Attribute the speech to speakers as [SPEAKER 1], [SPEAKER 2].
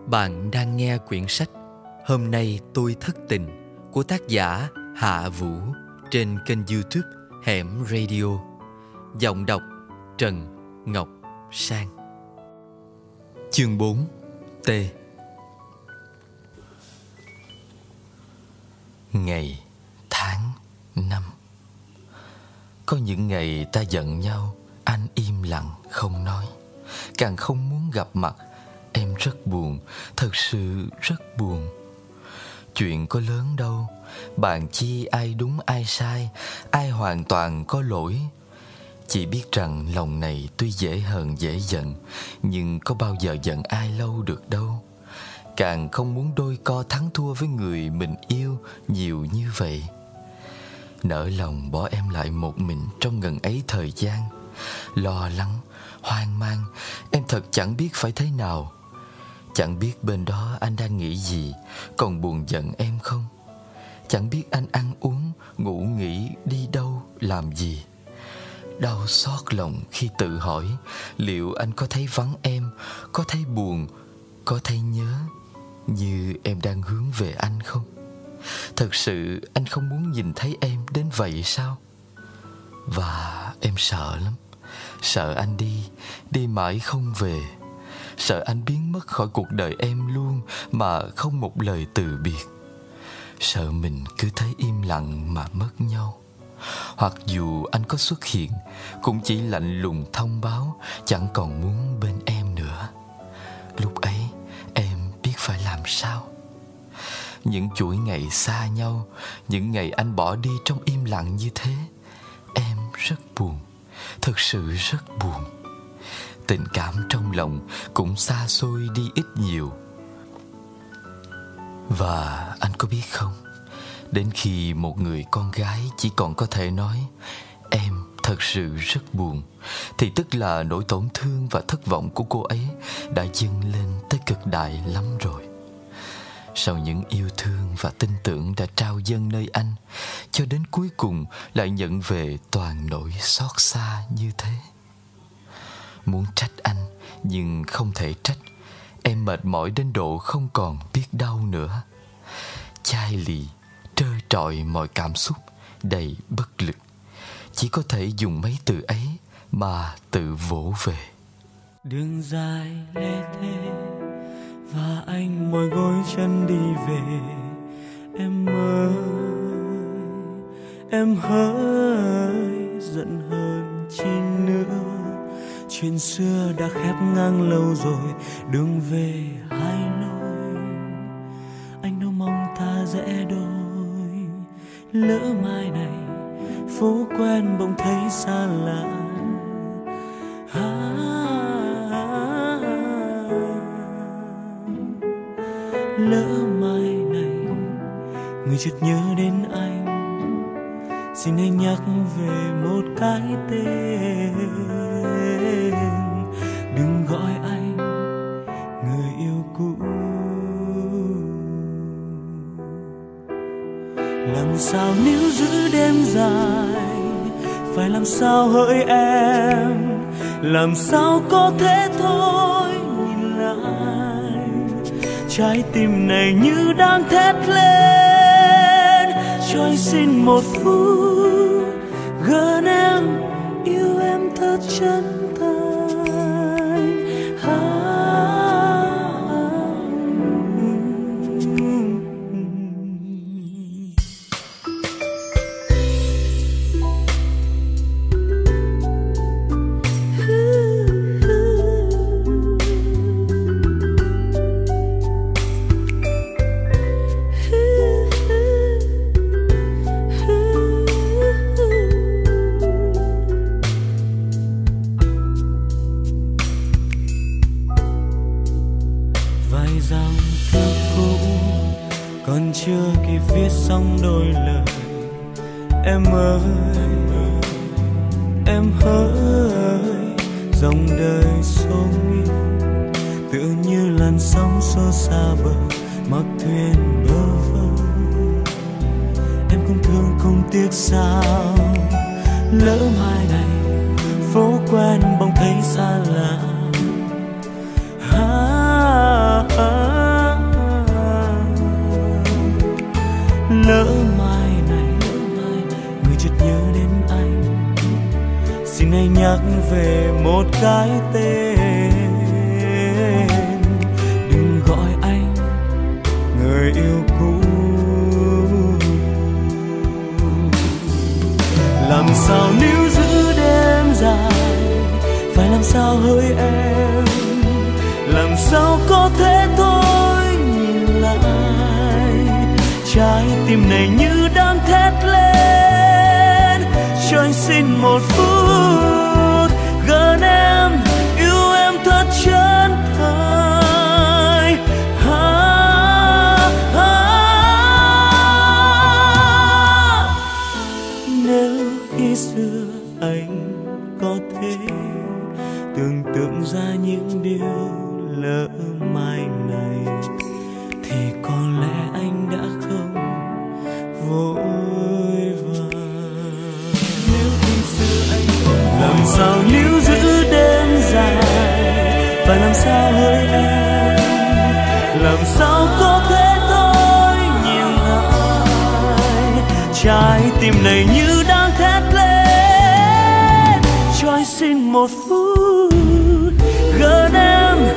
[SPEAKER 1] Bạn đang nghe quyển sách Hôm nay tôi thất tình của tác giả Hạ Vũ trên kênh YouTube Hẻm Radio. Giọng đọc Trần Ngọc Sang. Chương 4 T. Ngày, tháng, năm. Có những ngày ta giận nhau, anh im lặng không nói, càng không muốn gặp mặt. Em rất buồn, thật sự rất buồn. Chuyện có lớn đâu, bàn chi ai đúng ai sai, ai hoàn toàn có lỗi. Chỉ biết rằng lòng này tuy dễ hờn dễ giận, nhưng có bao giờ giận ai lâu được đâu. Càng không muốn đôi co thắng thua với người mình yêu nhiều như vậy. Nỡ lòng bỏ em lại một mình trong ngần ấy thời gian. Lo lắng, hoang mang, em thật chẳng biết phải thế nào. Chẳng biết bên đó anh đang nghĩ gì, còn buồn giận em không. Chẳng biết anh ăn uống, ngủ nghỉ, đi đâu, làm gì. Đau xót lòng khi tự hỏi liệu anh có thấy vắng em, có thấy buồn, có thấy nhớ như em đang hướng về anh không. Thật sự anh không muốn nhìn thấy em đến vậy sao? Và em sợ lắm. Sợ anh đi mãi không về. Sợ anh biến mất khỏi cuộc đời em luôn mà không một lời từ biệt. Sợ mình cứ thấy im lặng mà mất nhau. Hoặc dù anh có xuất hiện, cũng chỉ lạnh lùng thông báo chẳng còn muốn bên em nữa. Lúc ấy em biết phải làm sao. Những chuỗi ngày xa nhau, những ngày anh bỏ đi trong im lặng như thế, em rất buồn, thật sự rất buồn. Tình cảm trong lòng cũng xa xôi đi ít nhiều. Và anh có biết không, đến khi một người con gái chỉ còn có thể nói em thật sự rất buồn, thì tức là nỗi tổn thương và thất vọng của cô ấy đã dâng lên tới cực đại lắm rồi. Sau những yêu thương và tin tưởng đã trao dâng nơi anh, cho đến cuối cùng lại nhận về toàn nỗi xót xa như thế. Muốn trách anh nhưng không thể trách. Em mệt mỏi đến độ không còn biết đau nữa. Chai lì, trơ trọi mọi cảm xúc, đầy bất lực. Chỉ có thể dùng mấy từ ấy mà tự vỗ về.
[SPEAKER 2] Đường dài lê thê và anh mỏi gối chân đi về. Em ơi, em hỡi giận hơn chi nữa. Chuyện xưa đã khép ngang lâu rồi, đường về hai lối. Anh đâu mong ta rẽ đôi. Lỡ mai này phố quen bỗng thấy xa lạ. Lỡ mai này người chợt nhớ đến anh, xin hãy nhắc về một cái tên. Đừng gọi anh người yêu cũ. Làm sao níu giữ đêm dài, phải làm sao hỡi em, làm sao có thể thôi nhìn lại. Trái tim này như đang thét lên, cho anh xin một phút gần em, yêu em thật chân thành. Còn chưa kịp viết xong đôi lời. Em ơi, em hỡi, dòng đời xô nghiêng, tựa như làn sóng xô xa bờ, mặc thuyền bơ vơ. Em cũng thương không tiếc sao, lỡ mai này phố quen bỗng thấy xa lạ. xin hãy nhắc về một cái tên. Đừng gọi anh người yêu cũ. Làm sao níu giữ đêm dài, phải làm sao hỡi em, làm sao có thể thôi nhìn lại. Trái tim này như đang thét lên, cho anh xin một phút gần em, yêu em thật chân thành. Nếu khi xưa anh có thể tưởng tượng ra những điều lỡ mai này, thì có lẽ anh đã không vội vàng. Nếu khi xưa anh không làm sao níu giữ đêm dài, phải làm sao hỡi em, làm sao có thể thôi nhìn lại. Trái tim này như đang thét lên, cho anh xin một phút gần em,